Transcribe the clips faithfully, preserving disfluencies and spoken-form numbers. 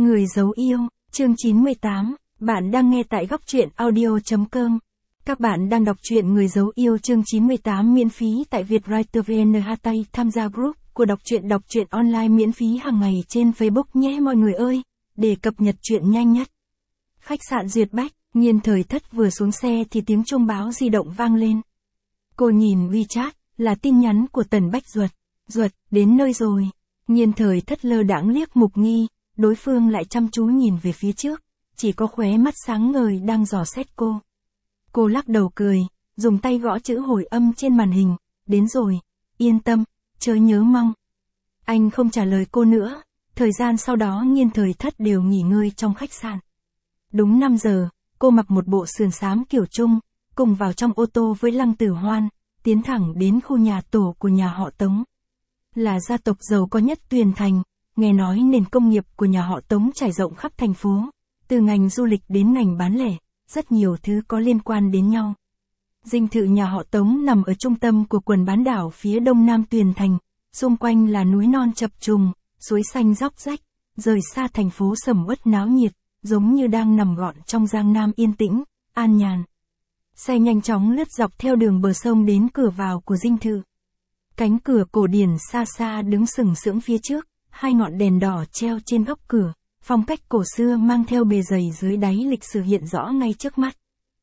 Người giấu yêu, chương chín mươi tám, bạn đang nghe tại góc truyện audio.com. Các bạn đang đọc truyện Người giấu yêu chương chín mươi tám miễn phí tại Vietwriter vê en hát tay tham gia group của đọc truyện đọc truyện online miễn phí hàng ngày trên Facebook nhé mọi người ơi, để cập nhật truyện nhanh nhất. Khách sạn Duyệt Bách, Nhiên Thời Thất vừa xuống xe thì tiếng chuông báo di động vang lên. Cô nhìn WeChat, là tin nhắn của Tần Bách Duật. Duật, đến nơi rồi. Nhiên Thời Thất lơ đãng liếc Mục Nghi, đối phương lại chăm chú nhìn về phía trước, chỉ có khóe mắt sáng ngời đang dò xét cô. Cô lắc đầu cười, dùng tay gõ chữ hồi âm trên màn hình, đến rồi, yên tâm, chớ nhớ mong. Anh không trả lời cô nữa, thời gian sau đó Nhiên Thời Thất đều nghỉ ngơi trong khách sạn. Đúng năm giờ, cô mặc một bộ sườn xám kiểu Trung, cùng vào trong ô tô với Lăng Tử Hoan, tiến thẳng đến khu nhà tổ của nhà họ Tống. Là gia tộc giàu có nhất Tuyền Thành, nghe nói nền công nghiệp của nhà họ Tống trải rộng khắp thành phố, từ ngành du lịch đến ngành bán lẻ, rất nhiều thứ có liên quan đến nhau. Dinh thự nhà họ Tống nằm ở trung tâm của quần bán đảo phía đông nam Tuyền Thành, xung quanh là núi non chập trùng, suối xanh róc rách, rời xa thành phố sầm uất náo nhiệt, giống như đang nằm gọn trong Giang Nam yên tĩnh, an nhàn. Xe nhanh chóng lướt dọc theo đường bờ sông đến cửa vào của dinh thự. Cánh cửa cổ điển xa xa đứng sừng sững phía trước, hai ngọn đèn đỏ treo trên góc cửa, phong cách cổ xưa mang theo bề dày dưới đáy lịch sử hiện rõ ngay trước mắt.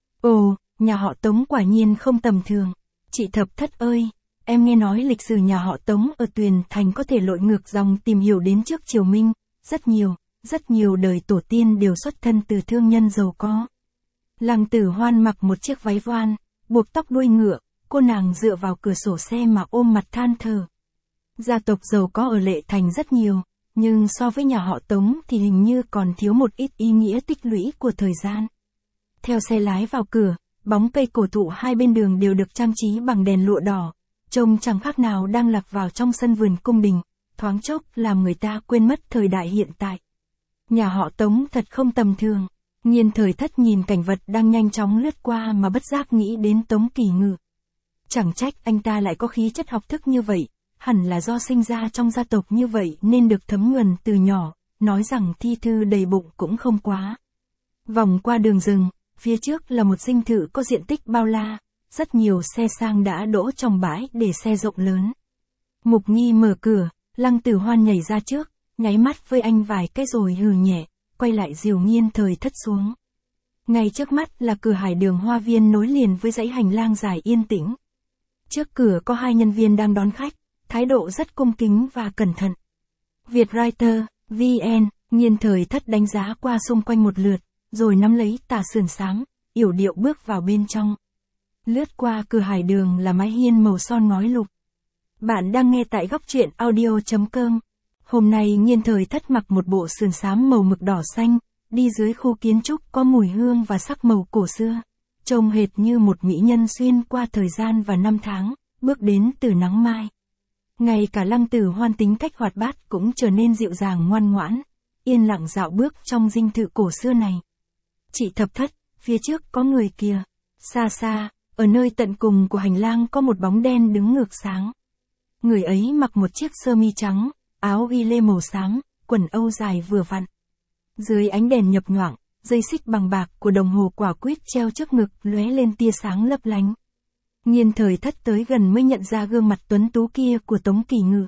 Ồ, nhà họ Tống quả nhiên không tầm thường. Chị Thập Thất ơi, em nghe nói lịch sử nhà họ Tống ở Tuyền Thành có thể lội ngược dòng tìm hiểu đến trước triều Minh, rất nhiều, rất nhiều đời tổ tiên đều xuất thân từ thương nhân giàu có. Lăng Tử Hoan mặc một chiếc váy voan, buộc tóc đuôi ngựa, cô nàng dựa vào cửa sổ xe mà ôm mặt than thở. Gia tộc giàu có ở Lệ Thành rất nhiều, nhưng so với nhà họ Tống thì hình như còn thiếu một ít ý nghĩa tích lũy của thời gian. Theo xe lái vào cửa, bóng cây cổ thụ hai bên đường đều được trang trí bằng đèn lụa đỏ, trông chẳng khác nào đang lạc vào trong sân vườn cung đình, thoáng chốc làm người ta quên mất thời đại hiện tại. Nhà họ Tống thật không tầm thường. Nhiên Thời Thất nhìn cảnh vật đang nhanh chóng lướt qua mà bất giác nghĩ đến Tống Kỳ Ngự. Chẳng trách anh ta lại có khí chất học thức như vậy, hẳn là do sinh ra trong gia tộc như vậy nên được thấm nhuần từ nhỏ, nói rằng thi thư đầy bụng cũng không quá. Vòng qua đường rừng, phía trước là một dinh thự có diện tích bao la, rất nhiều xe sang đã đỗ trong bãi để xe rộng lớn. Mục Nghi mở cửa, Lăng Tử Hoan nhảy ra trước, nháy mắt với anh vài cái rồi hừ nhẹ, quay lại dìu Nhiên Thời Thất xuống. Ngay trước mắt là cửa hải đường hoa viên nối liền với dãy hành lang dài yên tĩnh. Trước cửa có hai nhân viên đang đón khách, thái độ rất cung kính và cẩn thận. Vietwriter, vê en, Nhiên Thời Thất đánh giá qua xung quanh một lượt, rồi nắm lấy tà sườn xám, yểu điệu bước vào bên trong. Lướt qua cửa hải đường là mái hiên màu son ngói lục. Bạn đang nghe tại góc truyện audio.com. Hôm nay Nhiên Thời Thất mặc một bộ sườn xám màu mực đỏ xanh, đi dưới khu kiến trúc có mùi hương và sắc màu cổ xưa, trông hệt như một mỹ nhân xuyên qua thời gian và năm tháng, bước đến từ nắng mai. Ngay cả Lăng Tử Hoan tính cách hoạt bát cũng trở nên dịu dàng ngoan ngoãn, yên lặng dạo bước trong dinh thự cổ xưa này. Chị Thập Thất, phía trước có người kìa. Xa xa, ở nơi tận cùng của hành lang có một bóng đen đứng ngược sáng. Người ấy mặc một chiếc sơ mi trắng, áo ghi lê màu xám, quần âu dài vừa vặn. Dưới ánh đèn nhập nhoạng, dây xích bằng bạc của đồng hồ quả quýt treo trước ngực lóe lên tia sáng lấp lánh. Nhiên Thời Thất tới gần mới nhận ra gương mặt tuấn tú kia của Tống Kỳ Ngự.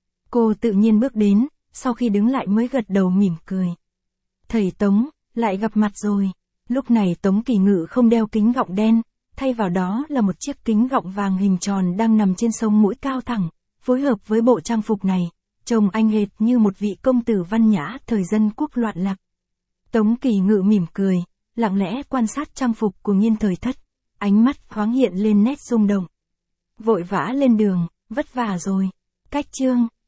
Cô tự nhiên bước đến, sau khi đứng lại mới gật đầu mỉm cười. Thầy Tống, lại gặp mặt rồi. Lúc này Tống Kỳ Ngự không đeo kính gọng đen, thay vào đó là một chiếc kính gọng vàng hình tròn đang nằm trên sống mũi cao thẳng, phối hợp với bộ trang phục này, trông anh hệt như một vị công tử văn nhã thời dân quốc loạn lạc. Tống Kỳ Ngự mỉm cười, lặng lẽ quan sát trang phục của Nhiên Thời Thất, ánh mắt thoáng hiện lên nét rung động. Vội vã lên đường, vất vả rồi. Cách chương